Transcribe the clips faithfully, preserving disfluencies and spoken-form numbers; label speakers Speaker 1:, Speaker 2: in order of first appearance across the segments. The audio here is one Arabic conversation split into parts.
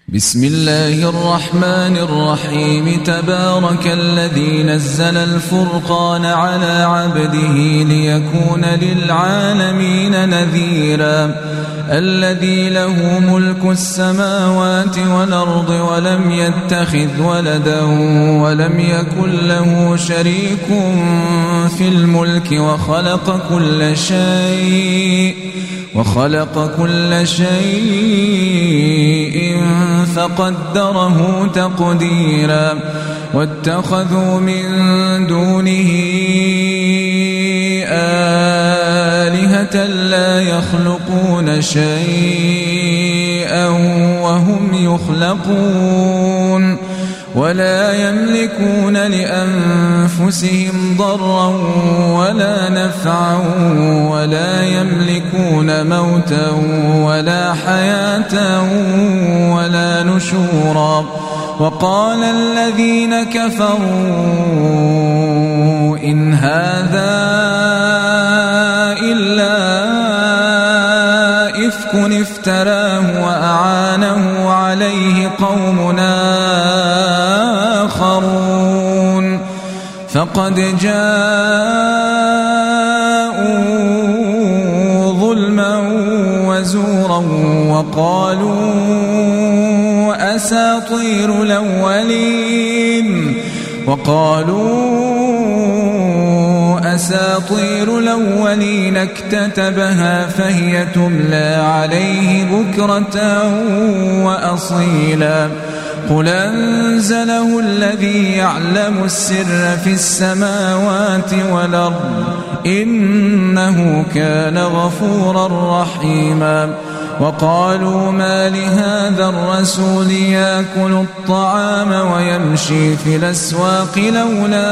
Speaker 1: بسم الله الرحمن الرحيم تبارك الذي نزل الفرقان على عبده ليكون للعالمين نذيرا الذي له ملك السماوات والأرض ولم يتخذ ولدا ولم يكن له شريك في الملك وخلق كل شيء وخلق كل شيء فقدره تقديرا واتخذوا من دونه آلهة لا يخلقون شيئا وهم يخلقون ولا يملكون لأنفسهم ضرا ولا نفعا ولا يملكون موتا ولا حياة ولا نشورا وقال الذين كفروا إن هذا إلا إفك افتراه وأعانه عليه قومنا آخرون فقد جاءوا ظلما وزورا وقالوا أساطير الأولين وقالوا أساطير الأولين اكتتبها فهي تملى عليه بكرة وأصيلا قل أنزله الذي يعلم السر في السماوات والأرض إنه كان غفورا رحيما وقالوا ما لهذا الرسول يأكل الطعام ويمشي في الأسواق لولا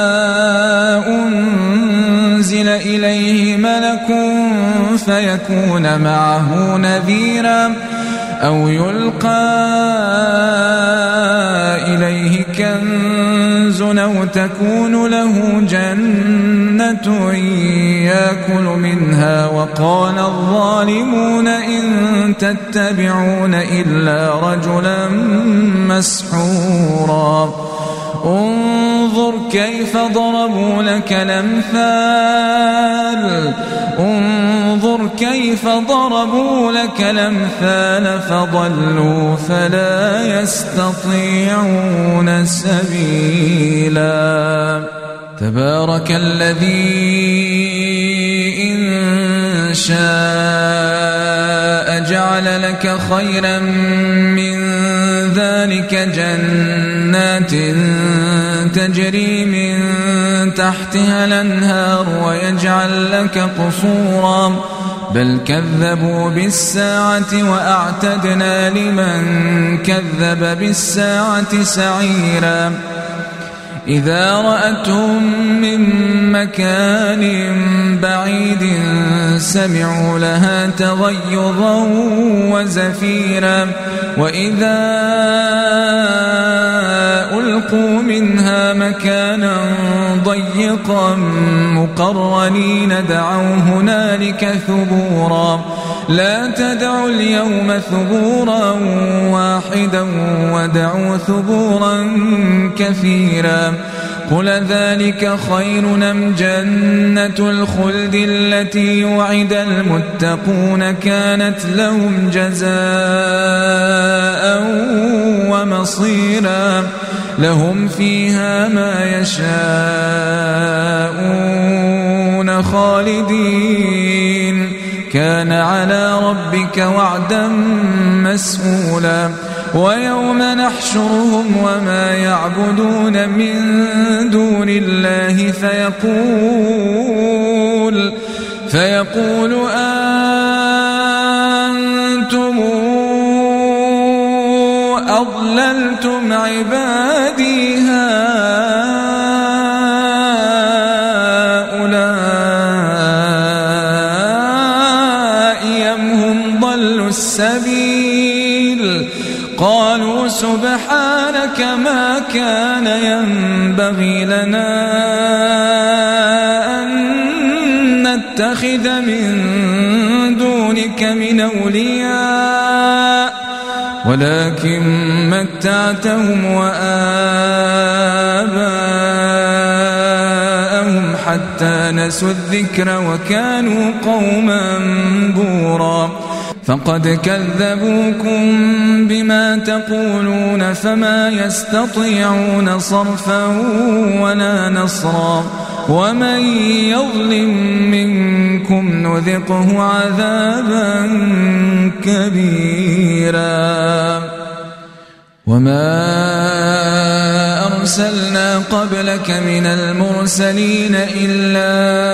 Speaker 1: أنزل إليه ملك فيكون معه نذيرا أو يلقى إليه كنز أو تكون له جنة يأكل منها وقال الظالمون إن تتبعون إلا رجلا مسحورا انظر كيف ضربوا لك الأمثال انظر كيف ضربوا لك الأمثال فضلوا فلا يستطيعون سبيلا تبارك الذي إن شاء جعل لك خيرا من ذلك جنات تجري من تحتها الأنهار ويجعل لك قصورا بل كذبوا بالساعة وأعتدنا لمن كذب بالساعة سعيرا إذا رأتهم من مكان بعيد سمعوا لها تغيظا وزفيرا وإذا ألقوا منها مكانا ضيقا مقرنين دعوا هنالك ثبورا لا تدعوا اليوم ثبورا واحدا ودعوا ثبورا كثيرا قل ذلك خير أم جنة الخلد التي وعد المتقون كانت لهم جزاء ومصيرا لهم فيها ما يشاءون خالدين كان على ربك وعدا مسئولا ويوم نحشرهم وما يعبدون من دون الله فيقول فيقول أنتم أضللتم عبادي هؤلاء أم هم ضلوا السبيل قالوا سبحانك ما كان ينبغي لنا أن نتخذ من دونك من أولياء ولكن متعتهم وآباءهم حتى نسوا الذكر وكانوا قوما بورا فقد كذبوكم بما تقولون فما يستطيعون صرفا ولا نصرا ومن يظلم منكم نذقه عذابا كبيرا وما أرسلنا قبلك من المرسلين إلا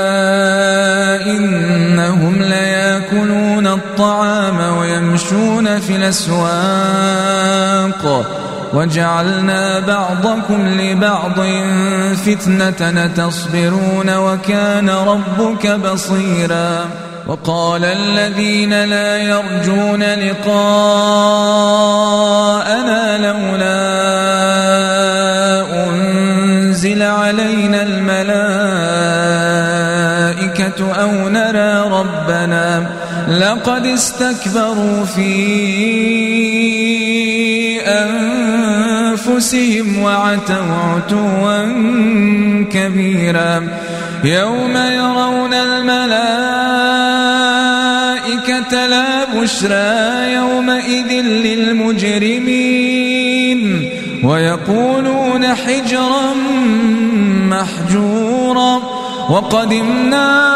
Speaker 1: إنهم ليأكلون الطعام ويمشون في الأسواق وجعلنا بعضكم لبعض فتنة تصبرون وكان ربك بصيرا وقال الذين لا يرجون لقاءنا لولا أنزل علينا الملائكة أو نرى ربنا لقد استكبروا في أنفسهم وعتوا عتوا كبيرا يوم يرون الملائكة لا بشرى يومئذ للمجرمين ويقولون حجرا محجورا وقدمنا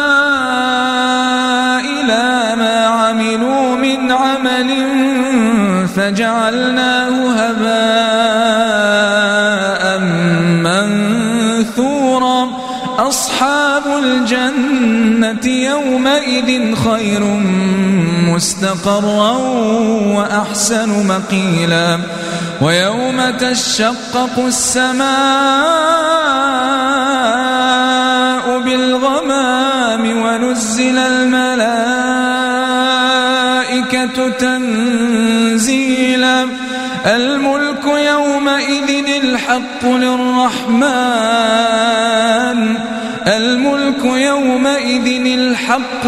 Speaker 1: إلى ما عملوا من عمل فجعلناه هباء منثورا أصحاب الجنة يومئذ خير مستقرا وأحسن مقيلا ويوم تشقق السماء بالغمام ونزل الملائكة تنزيلا الملك يومئذ الحق للرحمن الملك يومئذ الحق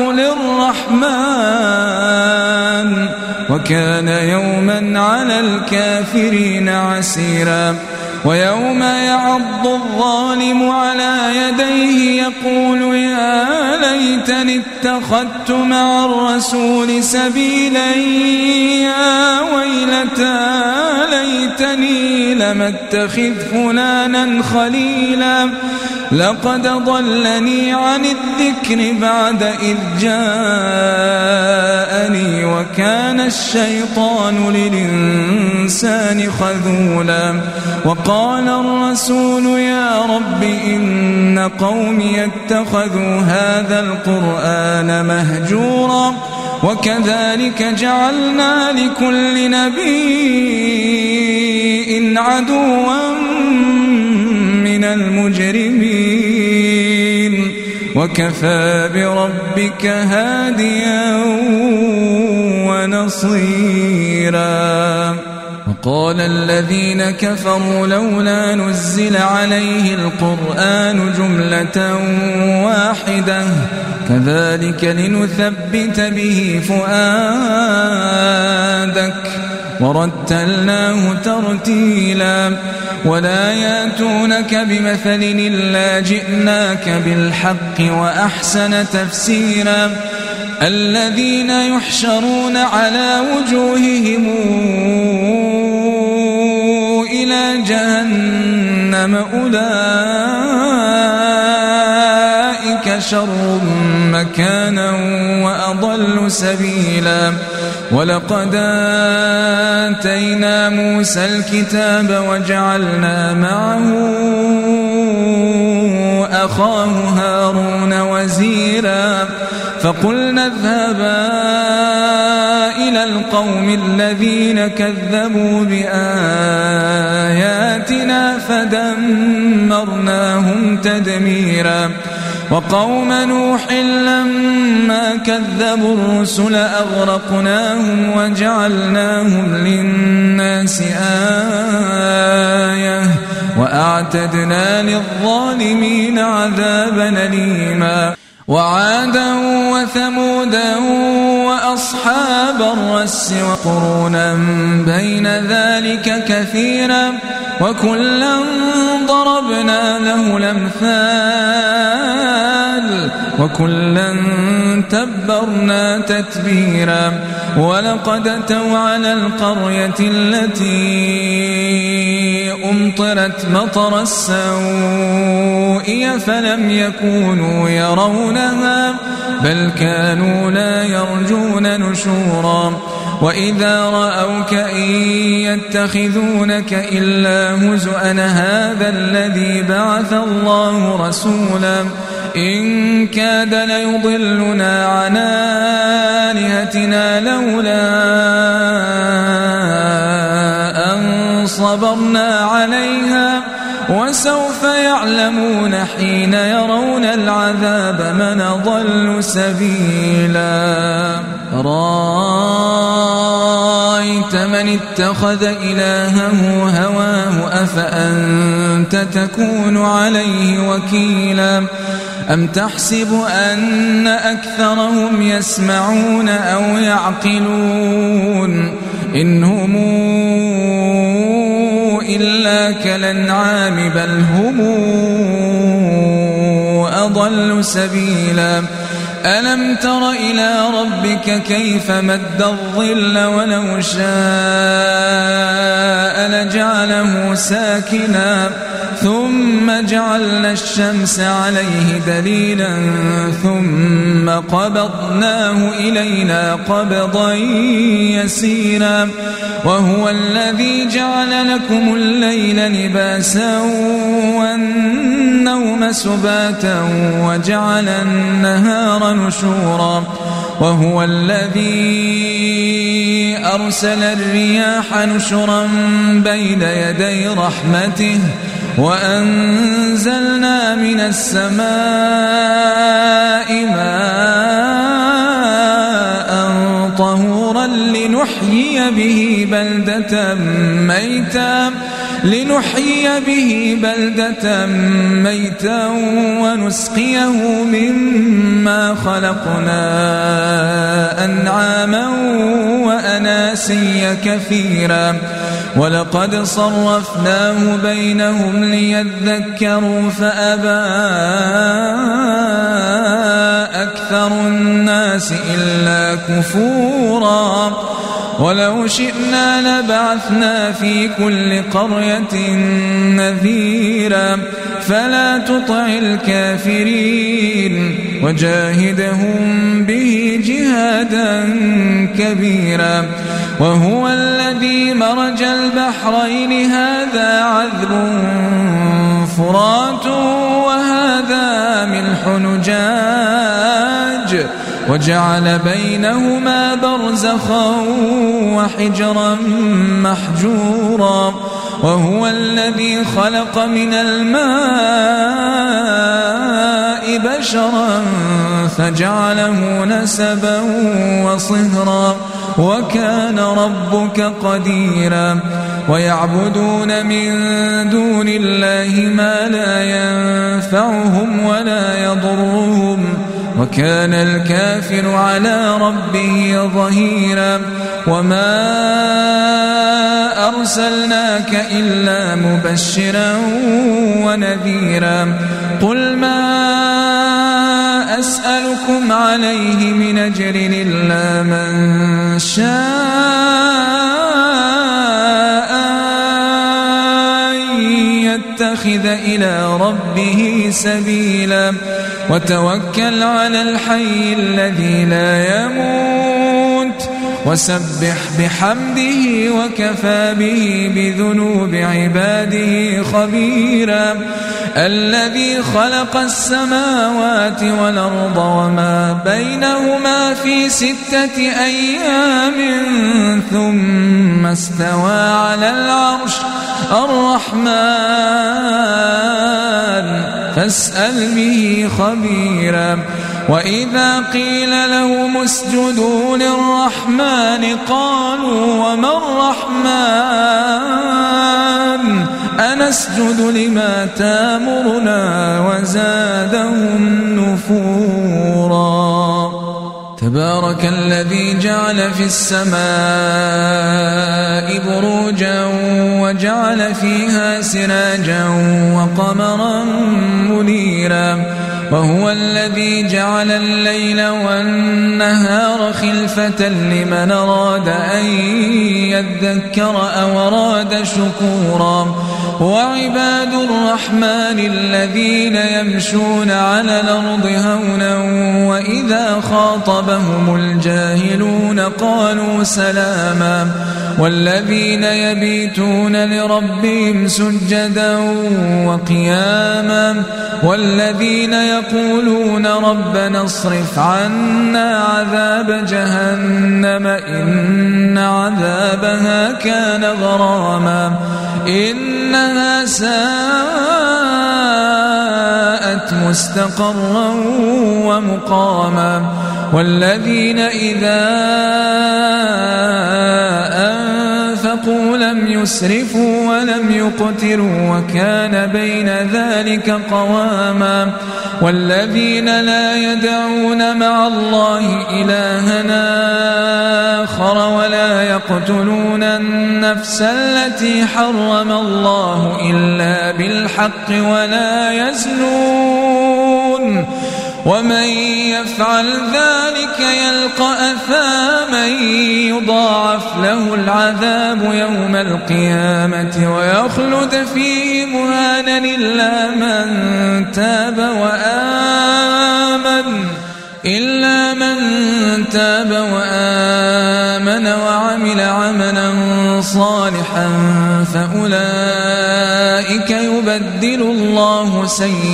Speaker 1: للرحمن وكان يوما على الكافرين عسيرا ويوم يعض الظالم على يديه يقول يا ليتني اتخذت مع الرسول سبيلا يا ويلتى ليتني لم اتخذ فلانا خليلا لقد ضلني عن الذكر بعد إذ جاءني وكان الشيطان للإنسان خذولا وقال الرسول يا رب إن قومي اتخذوا هذا القرآن مهجورا وكذلك جعلنا لكل نبي عدوا من المجرمين وكفى بربك هاديا ونصيرا وقال الذين كفروا لولا نزل عليه القرآن جملة واحدة كذلك لنثبت به فؤادك ورتلناه ترتيلا ولا ياتونك بمثل إلا جئناك بالحق وأحسن تفسيرا الذين يحشرون على وجوههم إلى جهنم أولئك شر مكانا وأضل سبيلا ولقد آتينا موسى الكتاب وجعلنا معه أخاه هارون وزيرا فقلنا اذهبا إلى القوم الذين كذبوا بآياتنا فدمرناهم تدميرا وقوم نوح لما كذبوا الرسل أغرقناهم وجعلناهم للناس آية وأعتدنا للظالمين عذابا أليما وعادا وثمودا وأصحاب الرس وقرونا بين ذلك كثيرا وكلا ضربنا له الأمثال وكلا تبرنا تتبيرا ولقد أتوا على القرية التي أمطرت مطر السوء فلم يكونوا يرونها بل كانوا لا يرجون نشورا وإذا رأوك إن يتخذونك إلا هزؤا هذا الذي بعث الله رسولا إن كاد ليضلنا عن آلهتنا لولا أن صبرنا عليها وسوف يعلمون حين يرون العذاب من أضل سبيلا رأيت من اتخذ إلهه هواه أفأنت تكون عليه وكيلا أم تحسب أن أكثرهم يسمعون أو يعقلون إن هم إلا كالأنعام بل هم أضل سبيلا ألم تر إلى ربك كيف مد الظل ولو شاء لجعله ساكنا ثم جعلنا الشمس عليه دليلا ثم قبضناه إلينا قبضا يسيرا وهو الذي جعل لكم الليل لباسا والنوم سباتا وجعل النهار نشورا وهو الذي أرسل الرياح نشرا بين يدي رحمته وأنزلنا من السماء ماء طهورا لنحيي به بلدة ميتا لنحيي به بلدة ميتا ونسقيه مما خلقنا أنعاما وأناسيا كثيرا ولقد صرفناه بينهم ليذكروا فأبى أكثر الناس إلا كفورا ولو شئنا لبعثنا في كل قرية نذيرا فلا تطع الكافرين وجاهدهم به جهادا كبيرا وهو الذي مرج البحرين هذا عذب فرات وهذا ملح نجاج وجعل بينهما برزخا وحجرا محجورا وهو الذي خلق من الماء بشرا فجعله نسبا وصهرا وكان ربك قديرا ويعبدون من دون الله ما لا ينفعهم ولا يضرهم وكان الكافر على ربه ظهيرا وما أرسلناك إلا مبشرا ونذيرا قل ما أسألكم عليه من أجر إلا من شاء أن يتخذ إلى ربه سبيلا وتوكل على الحي الذي لا يموت وسبح بحمده وكفى به بذنوب عباده خبيرا الذي خلق السماوات والأرض وما بينهما في ستة أيام ثم استوى على العرش الرحمن فاسأل به خبيرا وإذا قيل لهم اسجدوا للرحمن قالوا وما الرحمن أنسجد لما تامرنا وزادهم نفورا. تبارك تبارك الذي جعل في السماء بروجا وجعل فيها سراجا وقمرا منيرا وهو الذي جعل الليل والنهار خلفة لمن أراد أن يذكر أو أراد شكورا وعباد الرحمن الذين يمشون على الأرض هونا وإذا خاطبهم الجاهلون قالوا سلاما والذين يبيتون لربهم سجدا وقياما والذين يقولون ربنا اصرف عنا عذاب جهنم إن عذابها كان غراما إنها ساءت مستقرا ومقاما والذين إذا أنفقوا لم يسرفوا ولم يقتروا وكان بين ذلك قواما والذين لا يدعون مع الله إلهنا آخر ولا يقتلون النفس التي حرم الله إلا بالحق ولا يزنون ومن يفعل ذلك يلقى أثاما يضاعف له العذاب يوم القيامة ويخلد فيه مهانا إلا من تاب وآمن إلا من تاب وآمن وعمل عملا صالحا فأولئك يبدل الله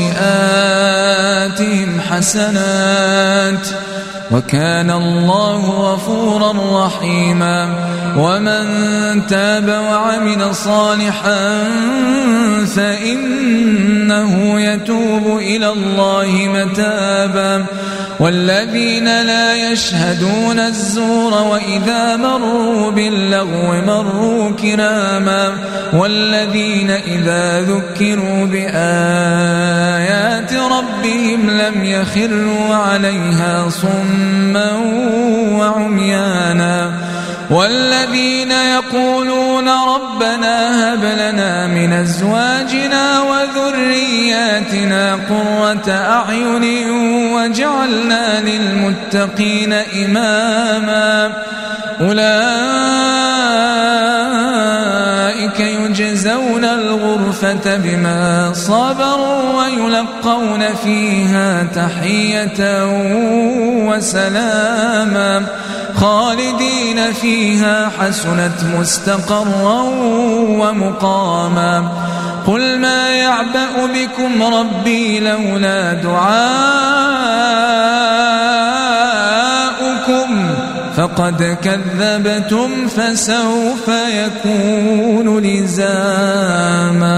Speaker 1: سيئاتهم حسنات وكان الله غفورا رحيما ومن تاب وعمل صالحا فإنه يتوب إلى الله متابا والذين لا يشهدون الزور وإذا مروا باللغو مروا كراما والذين إذا ذكروا بآيات ربهم لم يخروا عليها صما وعميانا والذين يقولون ربنا هب لنا من أزواجنا وذرياتنا قرة أعين وجعلنا للمتقين إماما أولئك يجزون الغرفة بما صبروا ويلقون فيها تحية وسلاما خالدين فيها حسنت مستقرا ومقاما قل ما يعبأ بكم ربي لولا دعاؤكم فقد كذبتم فسوف يكون لزاما.